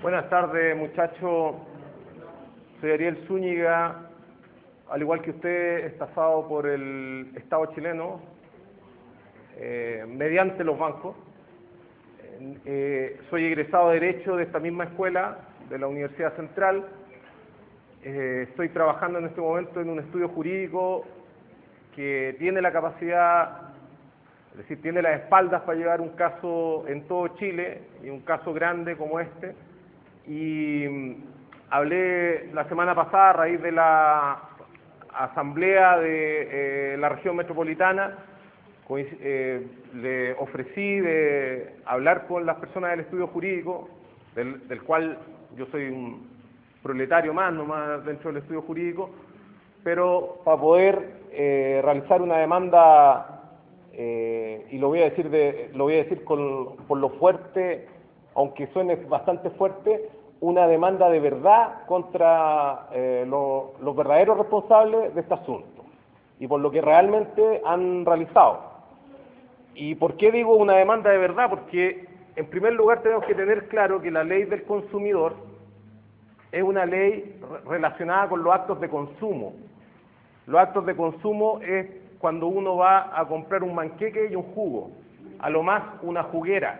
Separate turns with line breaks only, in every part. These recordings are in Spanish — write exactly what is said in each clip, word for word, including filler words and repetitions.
Buenas tardes, muchachos. Soy Ariel Zúñiga, al igual que usted, estafado por el Estado chileno, eh, mediante los bancos. Eh, soy egresado de Derecho de esta misma escuela, de la Universidad Central. Eh, estoy trabajando en este momento en un estudio jurídico que tiene la capacidad, es decir, tiene las espaldas para llevar un caso en todo Chile, y un caso grande como este. Y hablé la semana pasada a raíz de la asamblea de eh, la región metropolitana, eh, le ofrecí de hablar con las personas del estudio jurídico, del, del cual yo soy un proletario más, nomás dentro del estudio jurídico, pero para poder eh, realizar una demanda, eh, y lo voy a decir, de, lo voy a decir con, por lo fuerte, aunque suene bastante fuerte, una demanda de verdad contra eh, lo, los verdaderos responsables de este asunto y por lo que realmente han realizado. ¿Y por qué digo una demanda de verdad? Porque en primer lugar tenemos que tener claro que la ley del consumidor es una ley relacionada con los actos de consumo. Los actos de consumo es cuando uno va a comprar un manqueque y un jugo, a lo más una juguera.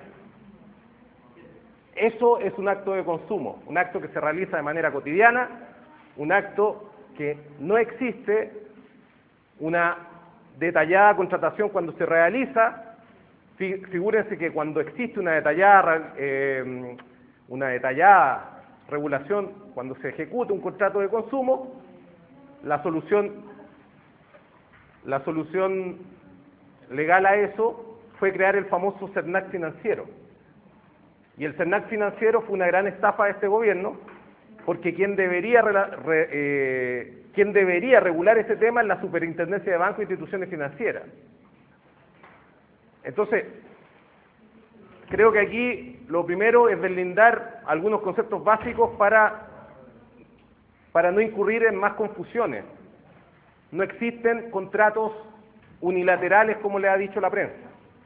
Eso es un acto de consumo, un acto que se realiza de manera cotidiana, un acto que no existe una detallada contratación cuando se realiza. Figúrense que cuando existe una detallada, eh, una detallada regulación, cuando se ejecuta un contrato de consumo, la solución, la solución legal a eso fue crear el famoso CERNAC financiero. Y el CERNAC financiero fue una gran estafa de este gobierno, porque quien debería, re, eh, quien debería regular ese tema es la Superintendencia de Bancos e Instituciones Financieras. Entonces, creo que aquí lo primero es deslindar algunos conceptos básicos para, para no incurrir en más confusiones. No existen contratos unilaterales como le ha dicho la prensa.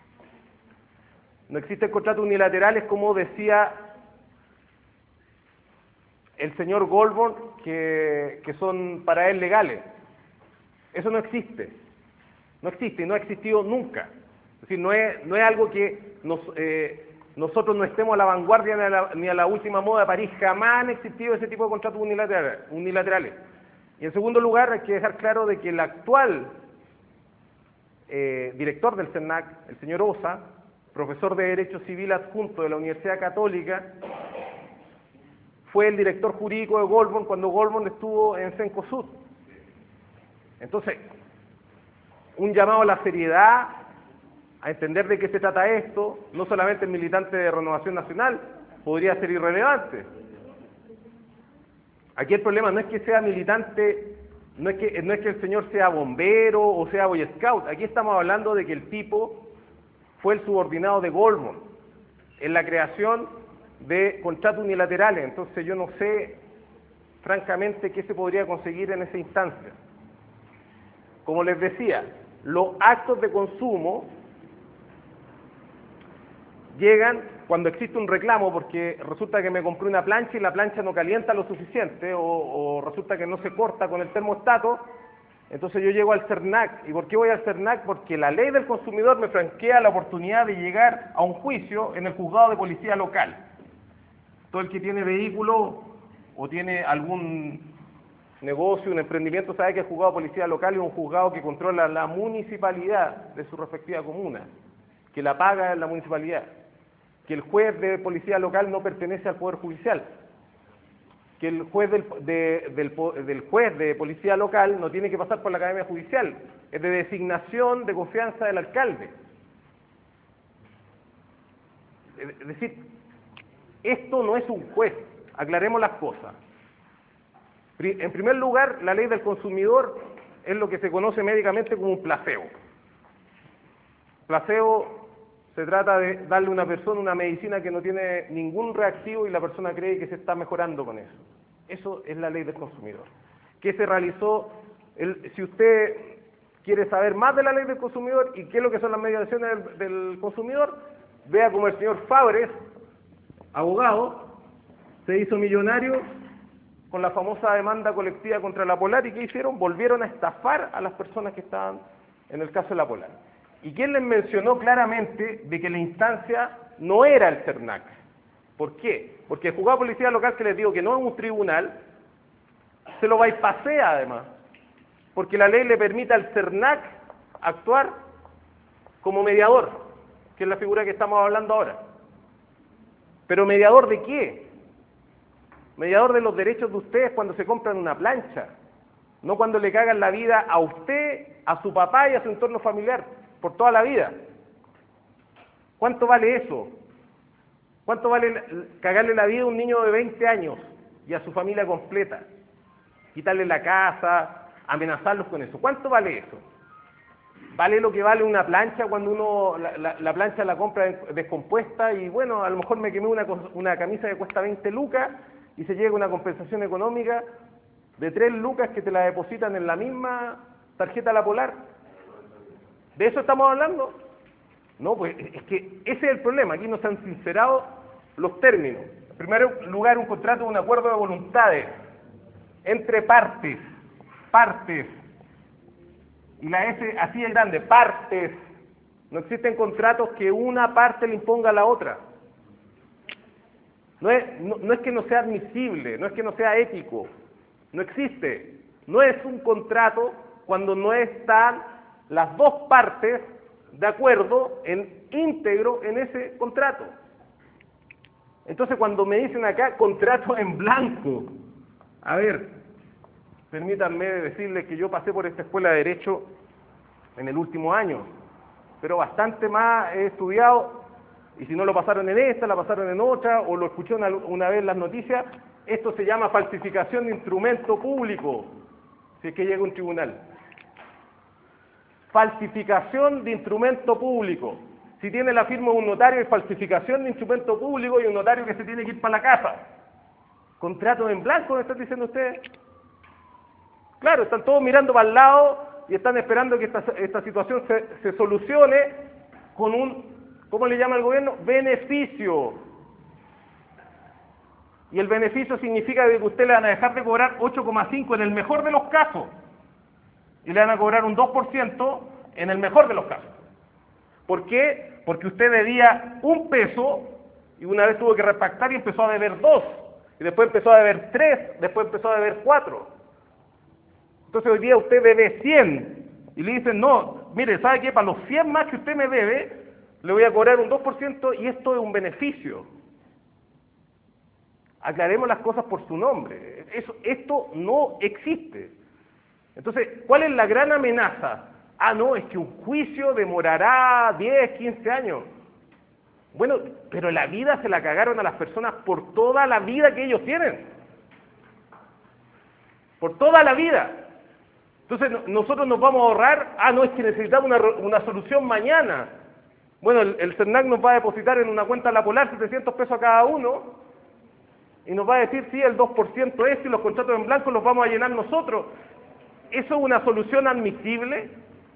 No existen contratos unilaterales como decía el señor Goldborn, que, que son para él legales. Eso no existe. No existe y no ha existido nunca. Es decir, no es, no es algo que nos, eh, nosotros no estemos a la vanguardia ni a la, ni a la última moda de París. Jamás han existido ese tipo de contratos unilaterales, unilaterales. Y en segundo lugar, hay que dejar claro de que el actual eh, director del CERNAC, el señor Osa, profesor de Derecho Civil adjunto de la Universidad Católica, fue el director jurídico de Goldborn cuando Goldborn estuvo en Cencosud. Entonces, un llamado a la seriedad, a entender de qué se trata esto. No solamente el militante de Renovación Nacional podría ser irrelevante. Aquí el problema no es que sea militante, no es que, no es que el señor sea bombero o sea boy scout. Aquí estamos hablando de que el tipo fue el subordinado de Goldborn en la creación de contratos unilaterales. Entonces yo no sé, francamente, qué se podría conseguir en esa instancia. Como les decía, los actos de consumo llegan cuando existe un reclamo, porque resulta que me compré una plancha y la plancha no calienta lo suficiente, o, o resulta que no se corta con el termostato. Entonces yo llego al CERNAC. ¿Y por qué voy al CERNAC? Porque la ley del consumidor me franquea la oportunidad de llegar a un juicio en el juzgado de policía local. Todo el que tiene vehículo o tiene algún negocio, un emprendimiento, sabe que el juzgado de policía local es un juzgado que controla la municipalidad de su respectiva comuna, que la paga la municipalidad, que el juez de policía local no pertenece al Poder Judicial, que el juez del, de, del, del juez de policía local no tiene que pasar por la Academia Judicial, es de designación de confianza del alcalde. Es decir, esto no es un juez, aclaremos las cosas. En primer lugar, la ley del consumidor es lo que se conoce médicamente como un placebo. Placebo se trata de darle a una persona una medicina que no tiene ningún reactivo y la persona cree que se está mejorando con eso. Eso es la ley del consumidor. ¿Qué se realizó? El, si usted quiere saber más de la ley del consumidor y qué es lo que son las mediaciones del, del consumidor, vea como el señor Fabres, abogado, se hizo millonario con la famosa demanda colectiva contra la Polar, ¿y qué hicieron? Volvieron a estafar a las personas que estaban en el caso de la Polar. ¿Y quién les mencionó claramente de que la instancia no era el CERNAC? ¿Por qué? Porque el juzgado de policía local, que les digo que no es un tribunal, se lo bypasea además, porque la ley le permite al CERNAC actuar como mediador, que es la figura que estamos hablando ahora. ¿Pero mediador de qué? Mediador de los derechos de ustedes cuando se compran una plancha, no cuando le cagan la vida a usted, a su papá y a su entorno familiar, por toda la vida. ¿Cuánto vale eso? ¿Cuánto vale cagarle la vida a un niño de veinte años y a su familia completa? Quitarle la casa, amenazarlos con eso. ¿Cuánto vale eso? ¿Vale lo que vale una plancha cuando uno la, la, la plancha la compra descompuesta y bueno, a lo mejor me quemé una, una camisa que cuesta veinte lucas y se llega una compensación económica de tres lucas que te la depositan en la misma tarjeta La Polar? ¿De eso estamos hablando? No, pues es que ese es el problema. Aquí no se han sincerado los términos. En primer lugar, un contrato es un acuerdo de voluntades entre partes, partes, y la S así es grande, partes. No existen contratos que una parte le imponga a la otra. No es, no, no es que no sea admisible, no es que no sea ético, no existe. No es un contrato cuando no están las dos partes de acuerdo en íntegro en ese contrato. Entonces cuando me dicen acá contrato en blanco, a ver, permítanme decirles que yo pasé por esta escuela de Derecho en el último año, pero bastante más he estudiado, y si no lo pasaron en esta, la pasaron en otra, o lo escuché una, una vez en las noticias, esto se llama falsificación de instrumento público, si es que llega a un tribunal. Falsificación de instrumento público. Si tiene la firma de un notario, es falsificación de instrumento público y un notario que se tiene que ir para la casa. ¿Contrato en blanco me están diciendo ustedes? Claro, están todos mirando para el lado y están esperando que esta, esta situación se, se solucione con un, ¿cómo le llama el gobierno? Beneficio. Y el beneficio significa que usted le van a dejar de cobrar ocho coma cinco en el mejor de los casos y le van a cobrar un dos por ciento en el mejor de los casos. ¿Por qué? Porque usted debía un peso y una vez tuvo que repactar y empezó a deber dos, y después empezó a deber tres, después empezó a deber cuatro. Entonces hoy día usted debe cien y le dicen, no, mire, ¿sabe qué? Para los cien más que usted me debe, le voy a cobrar un dos por ciento y esto es un beneficio. Aclaremos las cosas por su nombre. Eso, esto no existe. Entonces, ¿cuál es la gran amenaza? Ah, no, es que un juicio demorará diez, quince años. Bueno, pero la vida se la cagaron a las personas por toda la vida que ellos tienen. Por toda la vida. Entonces, no, nosotros nos vamos a ahorrar, ah, no, es que necesitamos una, una solución mañana. Bueno, el, el CERNAC nos va a depositar en una cuenta La Polar setecientos pesos a cada uno y nos va a decir, sí, el dos por ciento es y los contratos en blanco los vamos a llenar nosotros. ¿Eso es una solución admisible?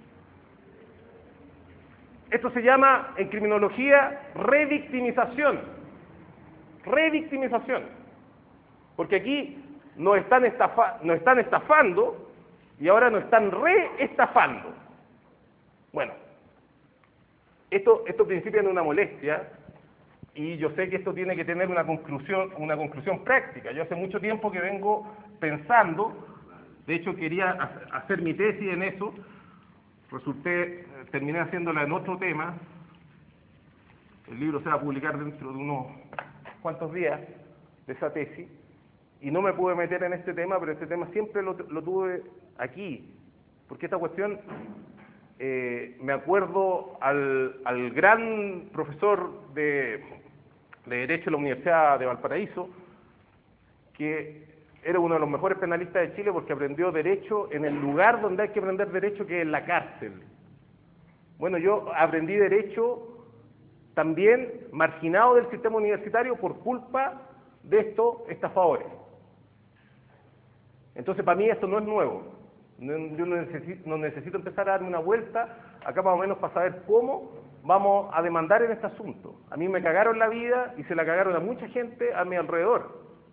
Esto se llama, en criminología, revictimización. Revictimización. Porque aquí nos están, estafa, nos están estafando y ahora nos están reestafando. Bueno, esto, esto principia en una molestia y yo sé que esto tiene que tener una conclusión, una conclusión práctica. Yo hace mucho tiempo que vengo pensando, de hecho quería hacer mi tesis en eso, resulté, terminé haciéndola en otro tema, el libro se va a publicar dentro de unos cuantos días de esa tesis, y no me pude meter en este tema, pero este tema siempre lo, lo tuve aquí, porque esta cuestión, eh, me acuerdo al, al gran profesor de, de Derecho de la Universidad de Valparaíso, que era uno de los mejores penalistas de Chile porque aprendió Derecho en el lugar donde hay que aprender Derecho, que es en la cárcel. Bueno, yo aprendí Derecho también marginado del sistema universitario por culpa de estos estafadores. Entonces, para mí esto no es nuevo. Yo no necesito, no necesito empezar a darme una vuelta acá más o menos para saber cómo vamos a demandar en este asunto. A mí me cagaron la vida y se la cagaron a mucha gente a mi alrededor.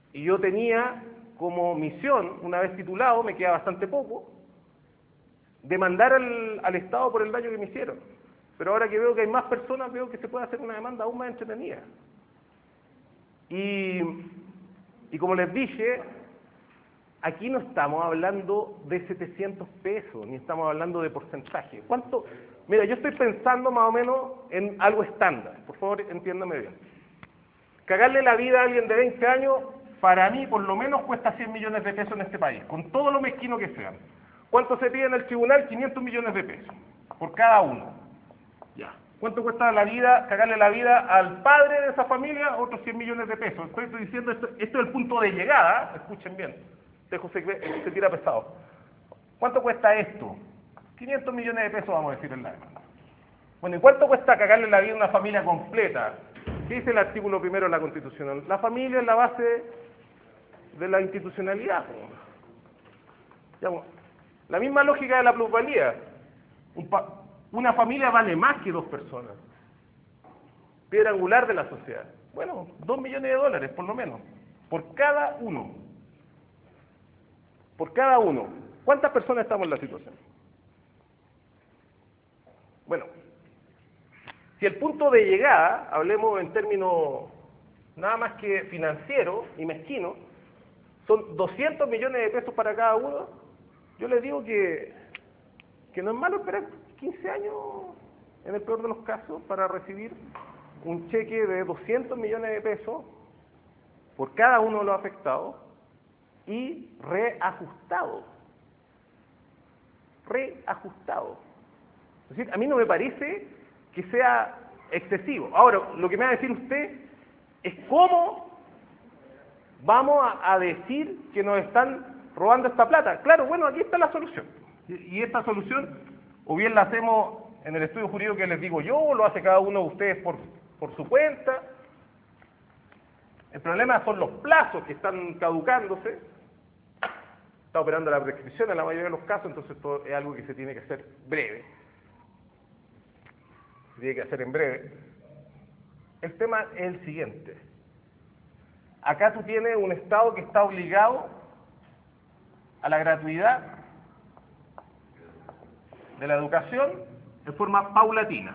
Y yo tenía como misión, una vez titulado, me queda bastante poco, demandar al, al Estado por el daño que me hicieron. Pero ahora que veo que hay más personas, veo que se puede hacer una demanda aún más entretenida. Y, y como les dije, aquí no estamos hablando de setecientos pesos, ni estamos hablando de porcentaje. ¿Cuánto? Mira, yo estoy pensando más o menos en algo estándar. Por favor, entiéndame bien. Cagarle la vida a alguien de veinte años, para mí, por lo menos, cuesta cien millones de pesos en este país, con todo lo mezquino que sean. ¿Cuánto se pide en el tribunal? quinientos millones de pesos, por cada uno. Ya. ¿Cuánto cuesta la vida, cagarle la vida al padre de esa familia? Otros cien millones de pesos. Estoy, estoy diciendo, esto, esto es el punto de llegada, escuchen bien. Dejo se, se tira pesado. ¿Cuánto cuesta esto? quinientos millones de pesos, vamos a decir en la demanda. Bueno, ¿y cuánto cuesta cagarle la vida a una familia completa? ¿Qué dice el artículo primero de la Constitución? La familia es la base de la institucionalidad. La misma lógica de la plusvalía. Un pa una familia vale más que dos personas. Piedra angular de la sociedad. Bueno, dos millones de dólares, por lo menos. Por cada uno. Por cada uno. ¿Cuántas personas estamos en la situación? Bueno, si el punto de llegada, hablemos en términos nada más que financieros y mezquinos, son doscientos millones de pesos para cada uno, yo les digo que, que no es malo esperar quince años, en el peor de los casos, para recibir un cheque de doscientos millones de pesos por cada uno de los afectados y reajustado. Reajustado. Es decir, a mí no me parece que sea excesivo. Ahora, lo que me va a decir usted es cómo vamos a, a decir que nos están robando esta plata. Claro, bueno, aquí está la solución. Y, y esta solución, o bien la hacemos en el estudio jurídico que les digo yo, o lo hace cada uno de ustedes por, por su cuenta. El problema son los plazos que están caducándose. Está operando la prescripción en la mayoría de los casos, entonces esto es algo que se tiene que hacer breve. Se tiene que hacer en breve. El tema es el siguiente. Acá tú tienes un Estado que está obligado a la gratuidad de la educación de forma paulatina.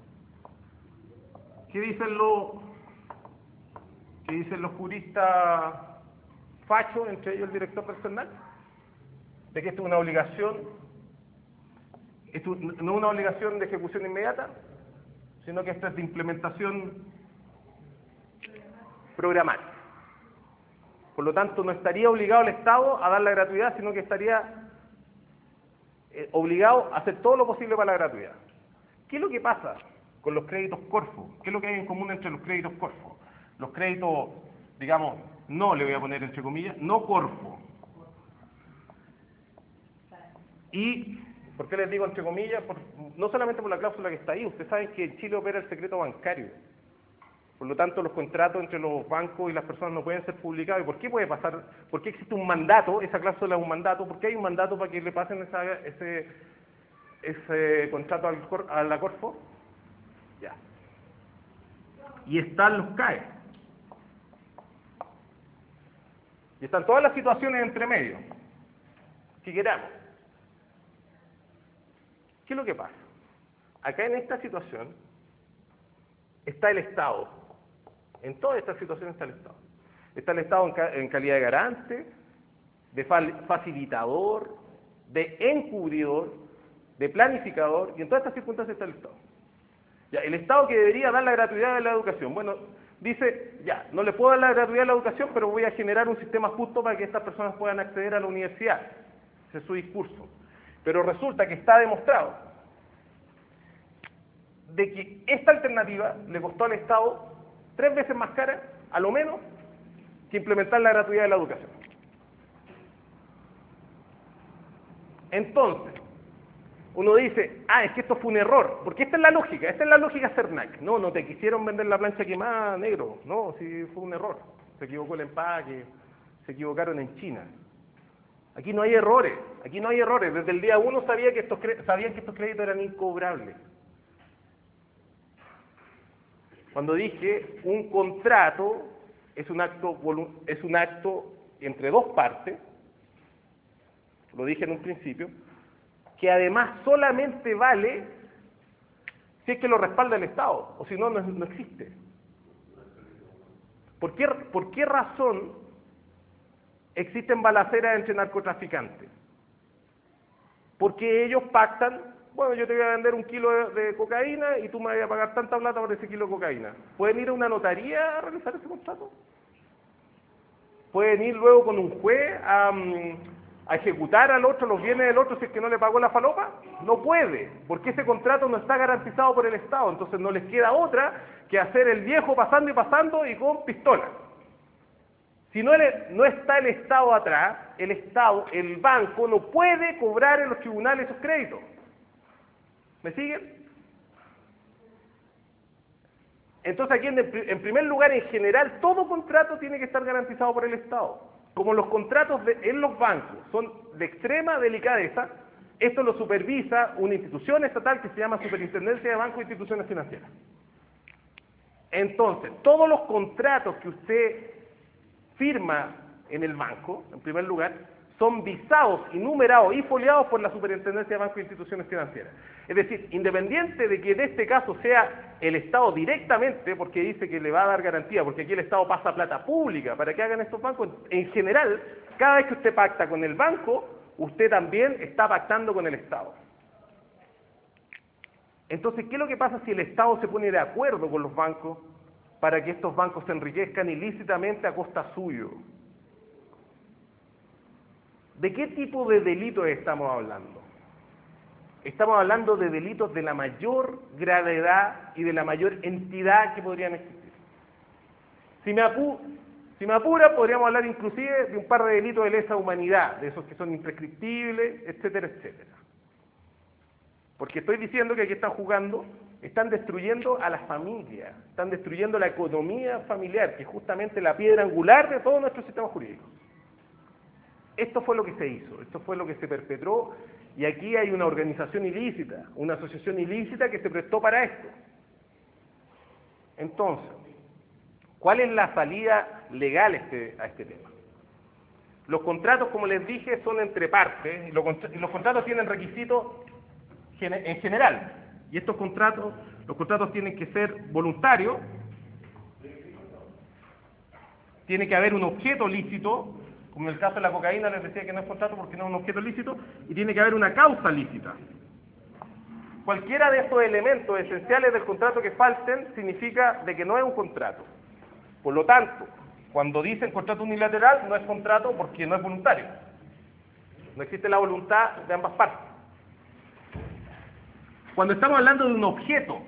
¿Qué dicen los, qué dicen los juristas fachos, entre ellos el director del CERNAC? De que esto es una obligación, esto no es una obligación de ejecución inmediata, sino que esto es de implementación programática. Por lo tanto, no estaría obligado el Estado a dar la gratuidad, sino que estaría eh, obligado a hacer todo lo posible para la gratuidad. ¿Qué es lo que pasa con los créditos Corfo? ¿Qué es lo que hay en común entre los créditos Corfo? Los créditos, digamos, no le voy a poner entre comillas, no Corfo. Y, ¿por qué les digo entre comillas? Por, no solamente por la cláusula que está ahí, ustedes saben que en Chile opera el secreto bancario. Por lo tanto, los contratos entre los bancos y las personas no pueden ser publicados. ¿Y por qué puede pasar? ¿Por qué existe un mandato? Esa cláusula es un mandato. ¿Por qué hay un mandato para que le pasen esa, ese, ese contrato al, a la Corfo? Ya. Y están los C A E. Y están todas las situaciones entre medio que queramos. ¿Qué es lo que pasa? Acá en esta situación está el Estado. En todas estas situaciones está el Estado. Está el Estado en, ca en calidad de garante, de facilitador, de encubridor, de planificador, y en todas estas circunstancias está el Estado. Ya, el Estado que debería dar la gratuidad de la educación. Bueno, dice, ya, no le puedo dar la gratuidad de la educación, pero voy a generar un sistema justo para que estas personas puedan acceder a la universidad. Ese es su discurso. Pero resulta que está demostrado de que esta alternativa le costó al Estado tres veces más cara, a lo menos, que implementar la gratuidad de la educación. Entonces, uno dice, ah, es que esto fue un error, porque esta es la lógica, esta es la lógica CERNAC. No, no te quisieron vender la plancha quemada, negro. No, sí fue un error. Se equivocó el empaque, se equivocaron en China. Aquí no hay errores, aquí no hay errores. Desde el día uno sabía que estos sabían que estos créditos eran incobrables. Cuando dije un contrato es un acto, es un acto entre dos partes, lo dije en un principio, que además solamente vale si es que lo respalda el Estado, o si no, no, no existe. ¿Por qué, ¿Por qué razón existen balaceras entre narcotraficantes? Porque ellos pactan, bueno, yo te voy a vender un kilo de, de cocaína y tú me vas a pagar tanta plata por ese kilo de cocaína. ¿Pueden ir a una notaría a realizar ese contrato? ¿Pueden ir luego con un juez a, a ejecutar al otro los bienes del otro si es que no le pagó la falopa? No puede, porque ese contrato no está garantizado por el Estado, entonces no les queda otra que hacer el viejo pasando y pasando y con pistola. Si no, el, no está el Estado atrás, el Estado, el banco, no puede cobrar en los tribunales esos créditos. ¿Me siguen? Entonces aquí, en, en primer lugar, en general, todo contrato tiene que estar garantizado por el Estado. Como los contratos de, en los bancos son de extrema delicadeza, esto lo supervisa una institución estatal que se llama Superintendencia de Bancos e Instituciones Financieras. Entonces, todos los contratos que usted firma en el banco, en primer lugar, son visados y numerados y foliados por la Superintendencia de Bancos e Instituciones Financieras. Es decir, independiente de que en este caso sea el Estado directamente, porque dice que le va a dar garantía, porque aquí el Estado pasa plata pública para que hagan estos bancos, en general, cada vez que usted pacta con el banco, usted también está pactando con el Estado. Entonces, ¿qué es lo que pasa si el Estado se pone de acuerdo con los bancos para que estos bancos se enriquezcan ilícitamente a costa suyo? ¿De qué tipo de delitos estamos hablando? Estamos hablando de delitos de la mayor gravedad y de la mayor entidad que podrían existir. Si me, apu si me apura, podríamos hablar inclusive de un par de delitos de lesa humanidad, de esos que son imprescriptibles, etcétera, etcétera. Porque estoy diciendo que aquí están jugando, están destruyendo a las familias, están destruyendo la economía familiar, que es justamente la piedra angular de todo nuestro sistema jurídico. Esto fue lo que se hizo, esto fue lo que se perpetró, y aquí hay una organización ilícita, una asociación ilícita que se prestó para esto. Entonces, ¿cuál es la salida legal este, a este tema? Los contratos, como les dije, son entre partes, y los, y los contratos tienen requisitos en general, y estos contratos, los contratos tienen que ser voluntarios, tiene que haber un objeto lícito, como en el caso de la cocaína les decía que no es contrato porque no es un objeto lícito, y tiene que haber una causa lícita. Cualquiera de estos elementos esenciales del contrato que falten significa de que no es un contrato. Por lo tanto, cuando dicen contrato unilateral, no es contrato porque no es voluntario. No existe la voluntad de ambas partes. Cuando estamos hablando de un objeto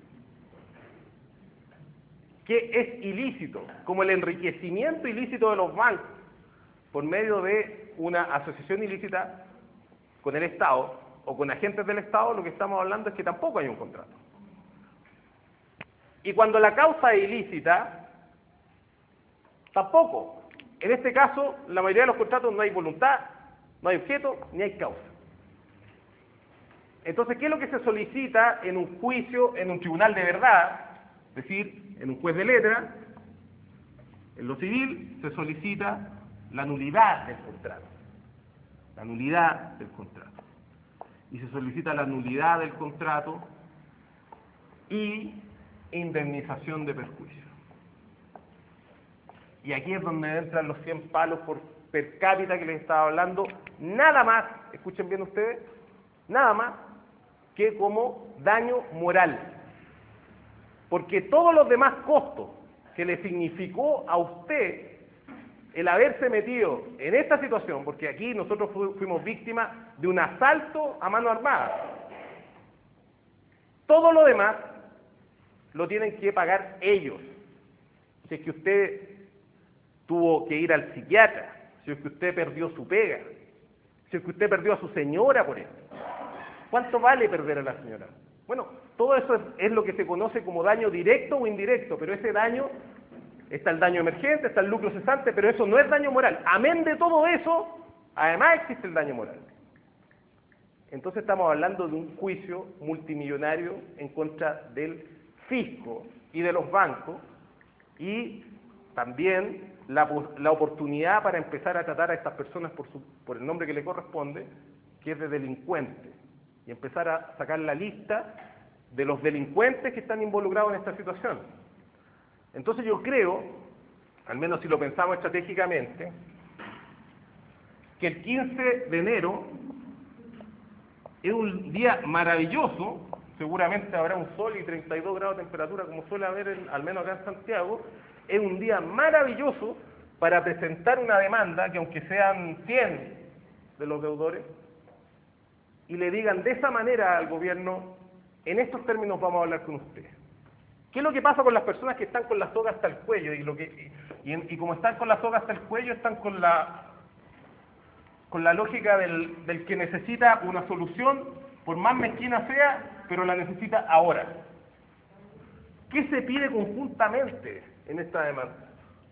que es ilícito, como el enriquecimiento ilícito de los bancos, por medio de una asociación ilícita con el Estado o con agentes del Estado, lo que estamos hablando es que tampoco hay un contrato. Y cuando la causa es ilícita, tampoco. En este caso, la mayoría de los contratos no hay voluntad, no hay objeto, ni hay causa. Entonces, ¿qué es lo que se solicita en un juicio, en un tribunal de verdad? Es decir, en un juez de letra, en lo civil, se solicita la nulidad del contrato. La nulidad del contrato. Y se solicita la nulidad del contrato y indemnización de perjuicio. Y aquí es donde entran los cien palos por per cápita que les estaba hablando, nada más, escuchen bien ustedes, nada más que como daño moral. Porque todos los demás costos que le significó a usted el haberse metido en esta situación, porque aquí nosotros fu fuimos víctimas de un asalto a mano armada, todo lo demás lo tienen que pagar ellos. Si es que usted tuvo que ir al psiquiatra, si es que usted perdió su pega, si es que usted perdió a su señora por esto. ¿Cuánto vale perder a la señora? Bueno, todo eso es, es lo que se conoce como daño directo o indirecto, pero ese daño, está el daño emergente, está el lucro cesante, pero eso no es daño moral. Amén de todo eso, además existe el daño moral. Entonces estamos hablando de un juicio multimillonario en contra del fisco y de los bancos, y también la, la oportunidad para empezar a tratar a estas personas por, su, por el nombre que le corresponde, que es de delincuente, y empezar a sacar la lista de los delincuentes que están involucrados en esta situación. Entonces yo creo, al menos si lo pensamos estratégicamente, que el quince de enero es un día maravilloso, seguramente habrá un sol y treinta y dos grados de temperatura como suele haber en, al menos acá en Santiago, es un día maravilloso para presentar una demanda que aunque sean cien de los deudores, y le digan de esa manera al gobierno, en estos términos vamos a hablar con usted. ¿Qué es lo que pasa con las personas que están con la soga hasta el cuello? Y, lo que, y, y como están con la soga hasta el cuello, están con la, con la lógica del, del que necesita una solución, por más mezquina sea, pero la necesita ahora. ¿Qué se pide conjuntamente en esta demanda?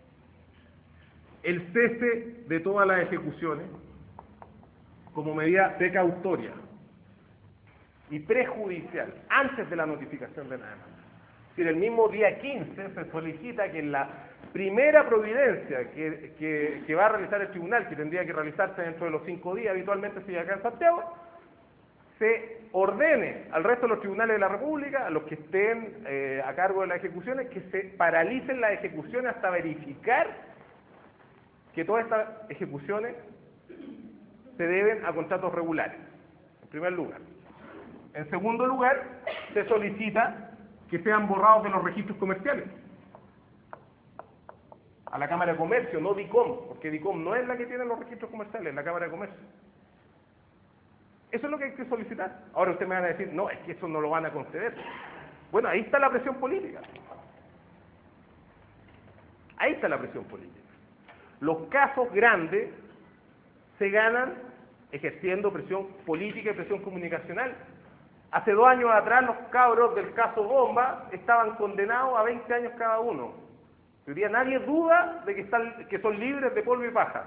El cese de todas las ejecuciones como medida precautoria y prejudicial antes de la notificación de la demanda. Es decir, el mismo día quince se solicita que en la primera providencia que, que, que va a realizar el tribunal, que tendría que realizarse dentro de los cinco días habitualmente si acá en Santiago, se ordene al resto de los tribunales de la República, a los que estén eh, a cargo de las ejecuciones, que se paralicen las ejecuciones hasta verificar que todas estas ejecuciones se deben a contratos regulares, en primer lugar. En segundo lugar, se solicita que sean borrados de los registros comerciales a la Cámara de Comercio, no DICOM, porque DICOM no es la que tiene los registros comerciales, es la Cámara de Comercio. Eso es lo que hay que solicitar. Ahora ustedes me van a decir, no, es que eso no lo van a conceder. Bueno, ahí está la presión política. Ahí está la presión política. Los casos grandes se ganan ejerciendo presión política y presión comunicacional. Hace dos años atrás los cabros del caso Bomba estaban condenados a veinte años cada uno. Hoy día nadie duda de que, están, que son libres de polvo y paja.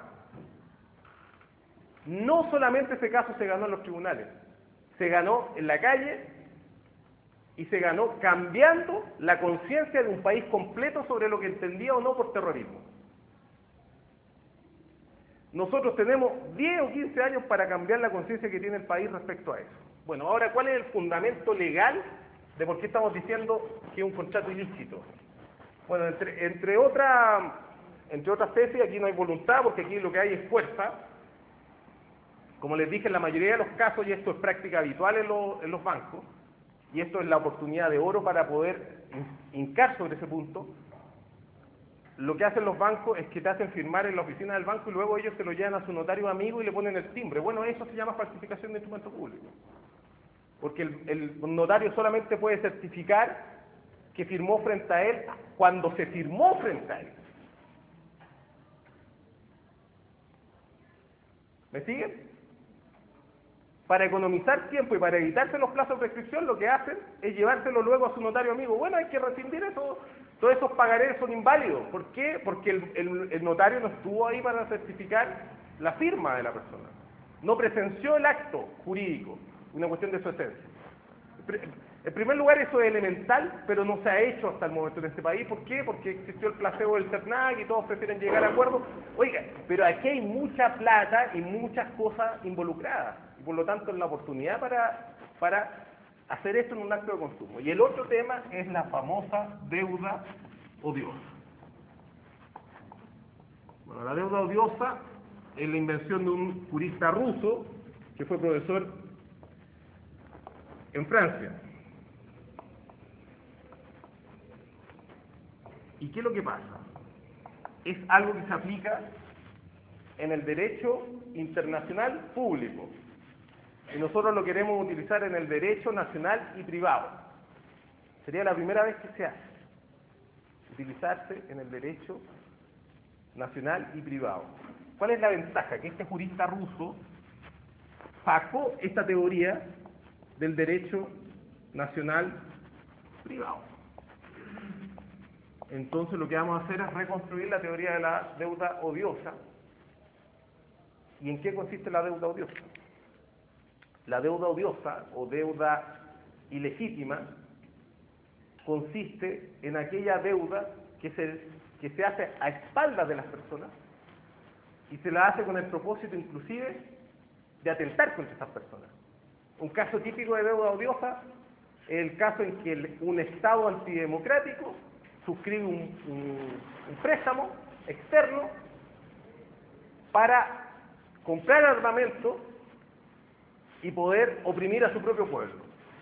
No solamente ese caso se ganó en los tribunales, se ganó en la calle y se ganó cambiando la conciencia de un país completo sobre lo que entendía o no por terrorismo. Nosotros tenemos diez o quince años para cambiar la conciencia que tiene el país respecto a eso. Bueno, ahora, ¿cuál es el fundamento legal de por qué estamos diciendo que es un contrato ilícito? Bueno, entre, entre, otra, entre otras tesis, aquí no hay voluntad, porque aquí lo que hay es fuerza. Como les dije, en la mayoría de los casos, y esto es práctica habitual en, lo, en los bancos, y esto es la oportunidad de oro para poder hincar sobre ese punto, lo que hacen los bancos es que te hacen firmar en la oficina del banco y luego ellos se lo llevan a su notario amigo y le ponen el timbre. Bueno, eso se llama falsificación de instrumento público. Porque el, el notario solamente puede certificar que firmó frente a él cuando se firmó frente a él. ¿Me siguen? Para economizar tiempo y para evitarse los plazos de prescripción, lo que hacen es llevárselo luego a su notario amigo. Bueno, hay que rescindir eso. Todos esos pagarés son inválidos. ¿Por qué? Porque el, el, el notario no estuvo ahí para certificar la firma de la persona. No presenció el acto jurídico, una cuestión de su esencia. En primer lugar, eso es elemental, pero no se ha hecho hasta el momento en este país. ¿Por qué? Porque existió el placebo del CERNAC y todos prefieren llegar a acuerdos. Oiga, pero aquí hay mucha plata y muchas cosas involucradas. Y por lo tanto es la oportunidad para, para hacer esto en un acto de consumo. Y el otro tema es la famosa deuda odiosa. Bueno, la deuda odiosa es la invención de un jurista ruso que fue profesor en Francia. ¿Y qué es lo que pasa? Es algo que se aplica en el derecho internacional público. Y nosotros lo queremos utilizar en el derecho nacional y privado. Sería la primera vez que se hace. Utilizarse en el derecho nacional y privado. ¿Cuál es la ventaja? Que este jurista ruso sacó esta teoría del derecho nacional privado. Entonces lo que vamos a hacer es reconstruir la teoría de la deuda odiosa. ¿Y en qué consiste la deuda odiosa? La deuda odiosa o deuda ilegítima consiste en aquella deuda que se, que se hace a espaldas de las personas y se la hace con el propósito inclusive de atentar contra esas personas. Un caso típico de deuda odiosa es el caso en que el, un Estado antidemocrático suscribe un, un, un préstamo externo para comprar armamento y poder oprimir a su propio pueblo.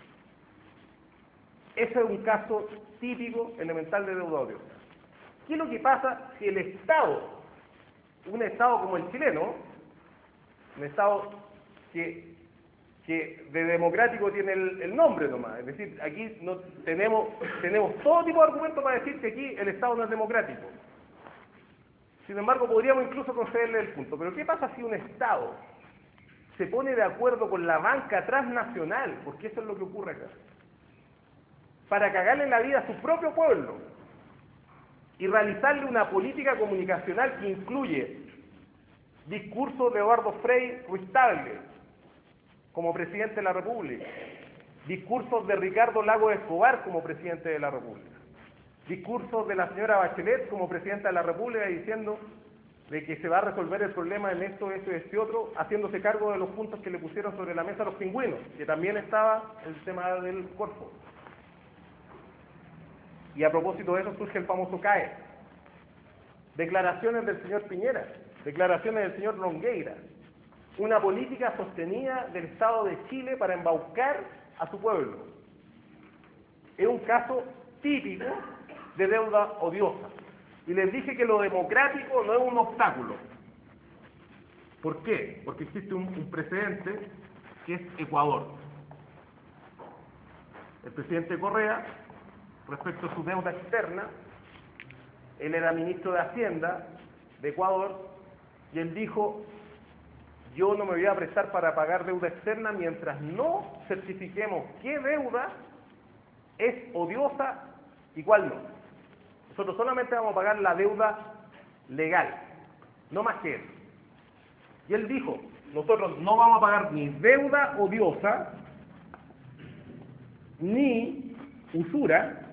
Ese es un caso típico, elemental de deuda odiosa. ¿Qué es lo que pasa si el Estado, un Estado como el chileno, un Estado que, que de democrático tiene el, el nombre nomás, es decir, aquí no, tenemos, tenemos todo tipo de argumentos para decir que aquí el Estado no es democrático. Sin embargo, podríamos incluso concederle el punto. Pero ¿qué pasa si un Estado se pone de acuerdo con la banca transnacional, porque eso es lo que ocurre acá, para cagarle la vida a su propio pueblo y realizarle una política comunicacional que incluye discursos de Eduardo Frei Ruiz-Tagle como presidente de la República, discursos de Ricardo Lagos Escobar como presidente de la República, discursos de la señora Bachelet como presidenta de la República diciendo de que se va a resolver el problema en esto, esto y este otro, haciéndose cargo de los puntos que le pusieron sobre la mesa los pingüinos, que también estaba el tema del cuerpo. Y a propósito de eso surge el famoso C A E. Declaraciones del señor Piñera, declaraciones del señor Longueira, una política sostenida del Estado de Chile para embaucar a su pueblo. Es un caso típico de deuda odiosa. Y les dije que lo democrático no es un obstáculo. ¿Por qué? Porque existe un, un precedente que es Ecuador. El presidente Correa, respecto a su deuda externa, él era ministro de Hacienda de Ecuador, y él dijo, yo no me voy a prestar para pagar deuda externa mientras no certifiquemos qué deuda es odiosa y cuál no. Nosotros solamente vamos a pagar la deuda legal, no más que eso. Y él dijo, nosotros no vamos a pagar ni deuda odiosa, ni usura,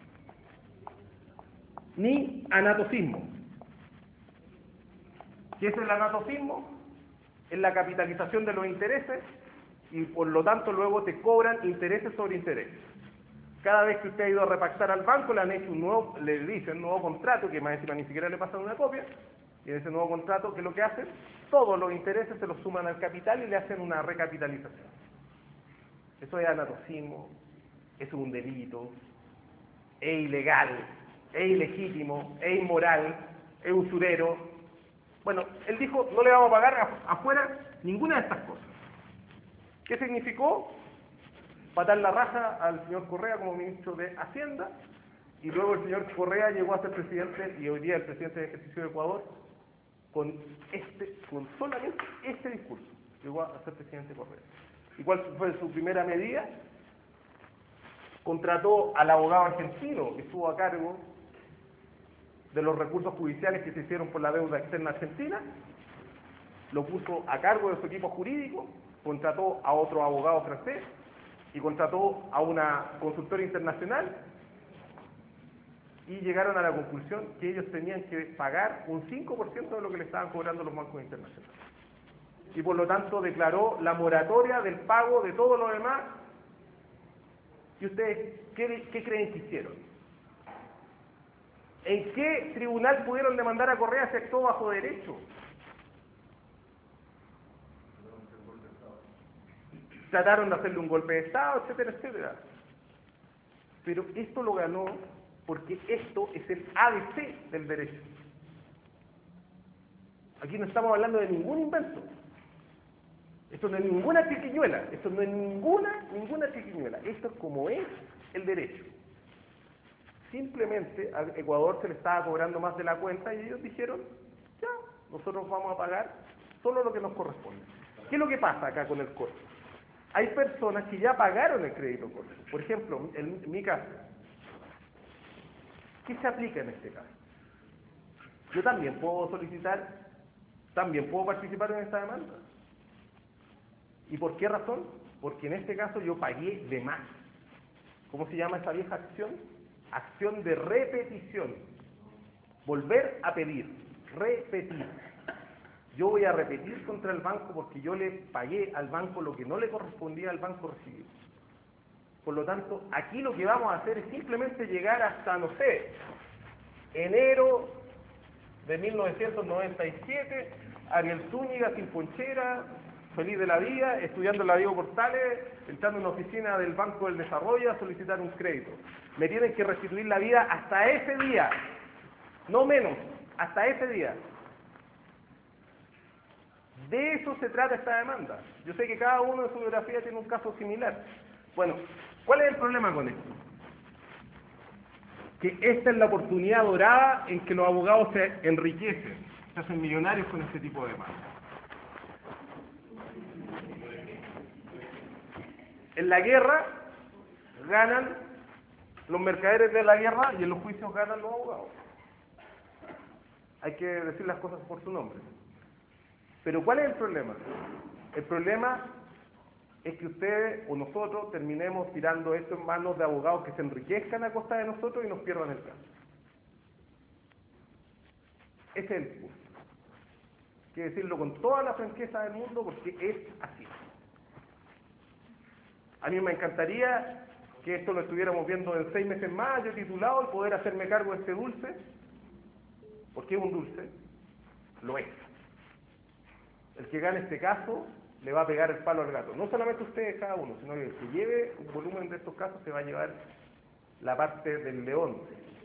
ni anatocismo. ¿Qué es el anatocismo? Es la capitalización de los intereses y por lo tanto luego te cobran intereses sobre intereses. Cada vez que usted ha ido a repactar al banco le han hecho un nuevo, le dicen un nuevo contrato, que más encima ni siquiera le pasan una copia, y en ese nuevo contrato, ¿qué es lo que hacen? Todos los intereses se los suman al capital y le hacen una recapitalización. Eso es anatocismo, eso es un delito, es ilegal, es ilegítimo, es inmoral, es usurero. Bueno, él dijo, no le vamos a pagar afuera ninguna de estas cosas. ¿Qué significó? Patar la raja al señor Correa como ministro de Hacienda, y luego el señor Correa llegó a ser presidente, y hoy día el presidente de ejercicio de Ecuador, con este, con solamente este discurso, llegó a ser presidente Correa. ¿Y cuál fue su primera medida? Contrató al abogado argentino que estuvo a cargo de los recursos judiciales que se hicieron por la deuda externa argentina, lo puso a cargo de su equipo jurídico, contrató a otro abogado francés y contrató a una consultora internacional, y llegaron a la conclusión que ellos tenían que pagar un cinco por ciento de lo que le estaban cobrando los bancos internacionales. Y por lo tanto declaró la moratoria del pago de todo lo demás. ¿Y ustedes qué, qué creen que hicieron? ¿En qué tribunal pudieron demandar a Correa si actuó bajo derecho? Trataron de hacerle un golpe de Estado, etcétera, etcétera. Pero esto lo ganó porque esto es el A B C del derecho. Aquí no estamos hablando de ningún invento. Esto no es ninguna triquiñuela, esto no es ninguna, ninguna triquiñuela. Esto es como es el derecho. Simplemente a Ecuador se le estaba cobrando más de la cuenta y ellos dijeron, ya, nosotros vamos a pagar solo lo que nos corresponde. ¿Qué es lo que pasa acá con el corte? Hay personas que ya pagaron el crédito corto. Por ejemplo, en, en mi caso, ¿qué se aplica en este caso? Yo también puedo solicitar, también puedo participar en esta demanda. ¿Y por qué razón? Porque en este caso yo pagué de más. ¿Cómo se llama esa vieja acción? Acción de repetición. volver a pedir, repetir. Yo voy a repetir contra el banco porque yo le pagué al banco lo que no le correspondía al banco recibir. Por lo tanto, aquí lo que vamos a hacer es simplemente llegar hasta, no sé, enero de mil novecientos noventa y siete, Ariel Zúñiga sin ponchera, feliz de la vida, estudiando en la Diego Portales, entrando en una oficina del Banco del Desarrollo a solicitar un crédito. Me tienen que restituir la vida hasta ese día, no menos, hasta ese día. De eso se trata esta demanda. Yo sé que cada uno en su biografía tiene un caso similar. Bueno, ¿cuál es el problema con esto? Que esta es la oportunidad dorada en que los abogados se enriquecen, se hacen millonarios con este tipo de demandas. En la guerra ganan los mercaderes de la guerra y en los juicios ganan los abogados. Hay que decir las cosas por su nombre. Pero ¿cuál es el problema? El problema es que ustedes o nosotros terminemos tirando esto en manos de abogados que se enriquezcan a costa de nosotros y nos pierdan el caso. Ese es el punto. Hay que decirlo con toda la franqueza del mundo porque es así. A mí me encantaría que esto lo estuviéramos viendo en seis meses más, yo titulado, y poder hacerme cargo de este dulce, porque es un dulce, lo es. El que gane este caso le va a pegar el palo al gato. No solamente ustedes cada uno, sino que el que lleve un volumen de estos casos se va a llevar la parte del león.